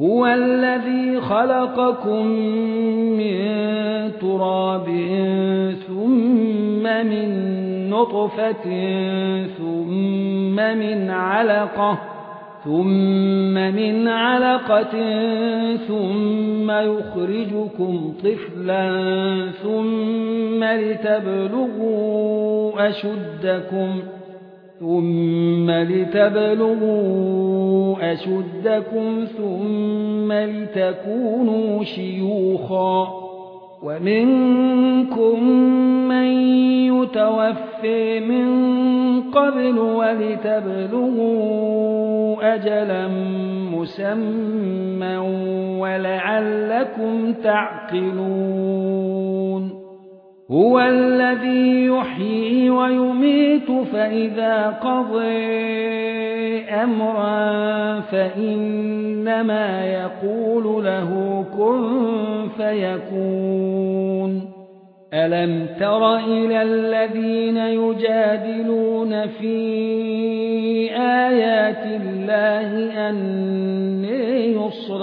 هو الذي خلقكم من تراب ثم من نطفة ثم من علقة ثم يخرجكم طفلا ثم لتبلغوا أشدكم ثم لتكونوا شيوخا ومنكم من يتوفي من قبل ولتبلغوا أجلا مسمى ولعلكم تعقلون هو الذي يحيي ويميت فإذا قضى أمرا فإنما يقول له كن فيكون ألم تر إلى الذين يجادلون في آيات الله أنى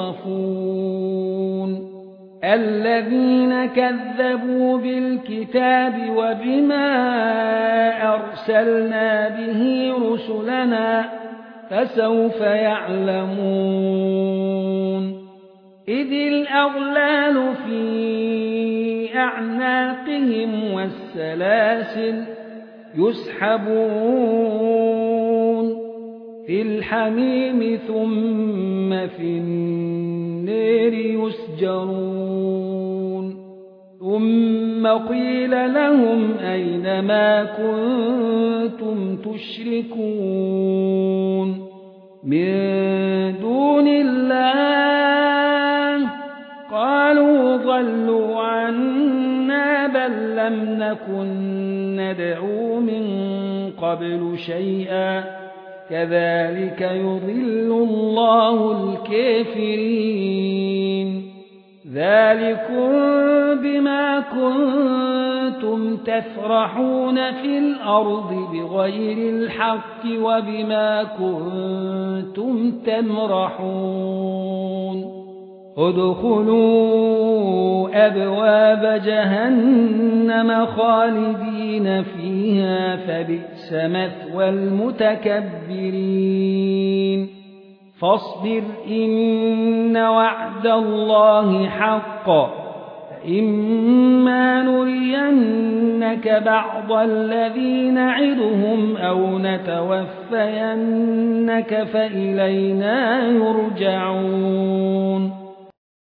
يصرفون الذين كذبوا بالكتاب وبما أرسلنا به رسلنا فسوف يعلمون إذ الأغلال في أعناقهم والسلاسل يسحبون في الحميم ثم في النار يسجرون ثم قيل لهم أين ما كنتم تشركون من دون الله قالوا ضلوا عنا بل لم نكن ندعو من قبل شيئا كذلك يضل الله الكافرين ذلكم بما كنتم تفرحون في الأرض بغير الحق وبما كنتم تمرحون ادخلوا أبواب جهنم خالدين فيها فبئس مثوى المتكبرين فاصبر إن وعد الله حق فإما نرينك بعض الذي نعدهم أو نتوفينك فإلينا يرجعون